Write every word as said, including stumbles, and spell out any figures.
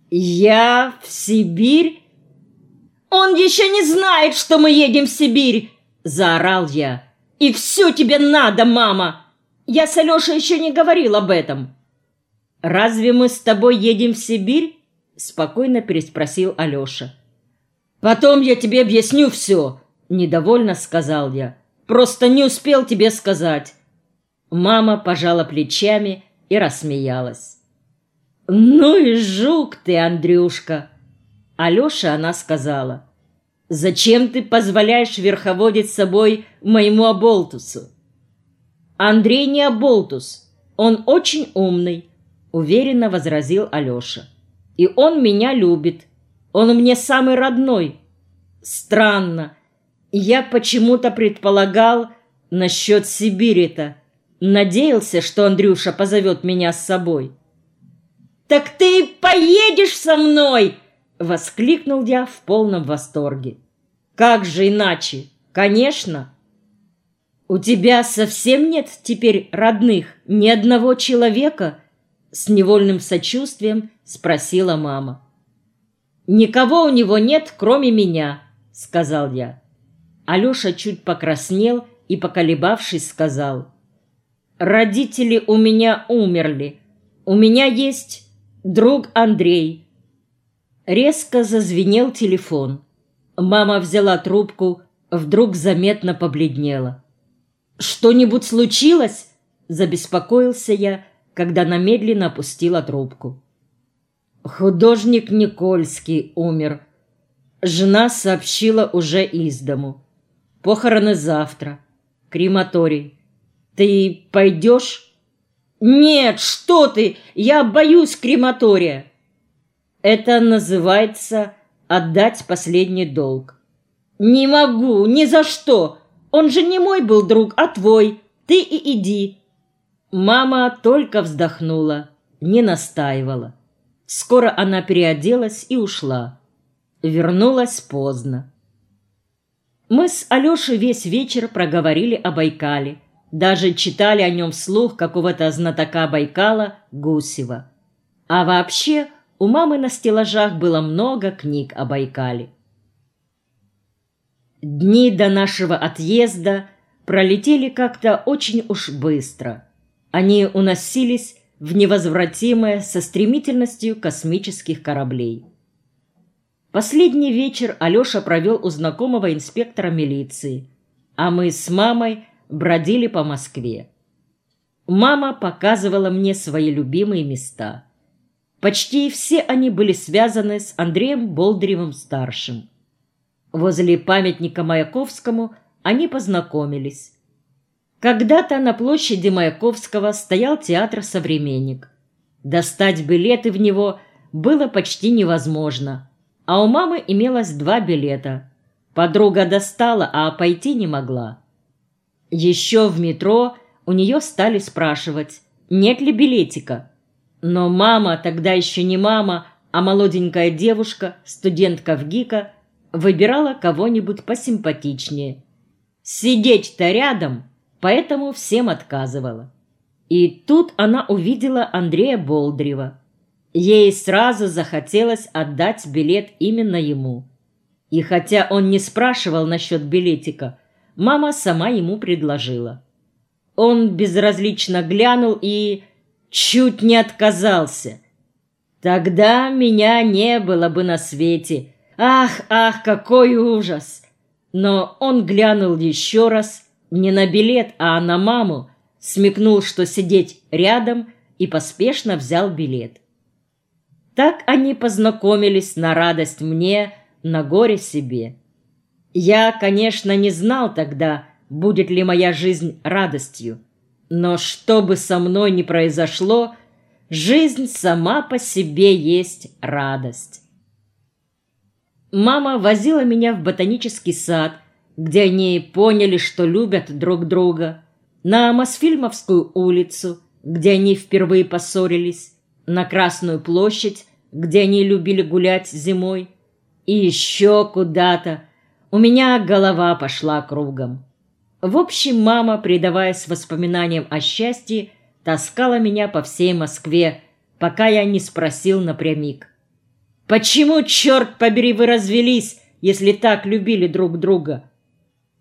Я в Сибирь? Он еще не знает, что мы едем в Сибирь, заорал я. И все тебе надо, мама. Я с Алешей еще не говорил об этом. Разве мы с тобой едем в Сибирь? Спокойно переспросил Алеша. Потом я тебе объясню все, недовольно сказал я. Просто не успел тебе сказать. Мама пожала плечами и рассмеялась. Ну и жук ты, Андрюшка. Алёше она сказала: «Зачем ты позволяешь верховодить собой моему оболтусу?» «Андрей не оболтус, он очень умный», — уверенно возразил Алёша. «И он меня любит, он мне самый родной». «Странно, я почему-то предполагал насчет Сибири-то, надеялся, что Андрюша позовет меня с собой». «Так ты поедешь со мной!» — воскликнул я в полном восторге. «Как же иначе? Конечно!» «У тебя совсем нет теперь родных, ни одного человека?» — с невольным сочувствием спросила мама. «Никого у него нет, кроме меня», — сказал я. Алеша чуть покраснел и, поколебавшись, сказал: «Родители у меня умерли. У меня есть друг Андрей». Резко зазвенел телефон. Мама взяла трубку, вдруг заметно побледнела. «Что-нибудь случилось?» – забеспокоился я, когда она медленно опустила трубку. «Художник Никольский умер. Жена сообщила уже из дому. Похороны завтра. Крематорий. Ты пойдешь?» «Нет, что ты! Я боюсь крематория!» «Это называется отдать последний долг». «Не могу, ни за что! Он же не мой был друг, а твой. Ты и иди». Мама только вздохнула, не настаивала. Скоро она переоделась и ушла. Вернулась поздно. Мы с Алешей весь вечер проговорили о Байкале. Даже читали о нем вслух какого-то знатока Байкала Гусева. А вообще у мамы на стеллажах было много книг о Байкале. Дни до нашего отъезда пролетели как-то очень уж быстро. Они уносились в невозвратимое со стремительностью космических кораблей. Последний вечер Алеша провел у знакомого инспектора милиции, а мы с мамой бродили по Москве. Мама показывала мне свои любимые места. Почти все они были связаны с Андреем Болдыревым-старшим. Возле памятника Маяковскому они познакомились. Когда-то на площади Маяковского стоял театр «Современник». Достать билеты в него было почти невозможно, а у мамы имелось два билета. Подруга достала, а пойти не могла. Еще в метро у нее стали спрашивать, нет ли билетика. Но мама, тогда еще не мама, а молоденькая девушка, студентка ВГИКа, выбирала кого-нибудь посимпатичнее. Сидеть-то рядом, поэтому всем отказывала. И тут она увидела Андрея Болдырева. Ей сразу захотелось отдать билет именно ему. И хотя он не спрашивал насчет билетика, мама сама ему предложила. Он безразлично глянул и чуть не отказался. Тогда меня не было бы на свете. Ах, ах, какой ужас! Но он глянул еще раз, не на билет, а на маму, смекнул, что сидеть рядом, и поспешно взял билет. Так они познакомились на радость мне, на горе себе. Я, конечно, не знал тогда, будет ли моя жизнь радостью, но что бы со мной ни произошло, жизнь сама по себе есть радость. Мама возила меня в ботанический сад, где они поняли, что любят друг друга, на Мосфильмовскую улицу, где они впервые поссорились, на Красную площадь, где они любили гулять зимой, и еще куда-то. У меня голова пошла кругом. В общем, мама, предаваясь воспоминаниям о счастье, таскала меня по всей Москве, пока я не спросил напрямик: Почему, черт побери, вы развелись, если так любили друг друга?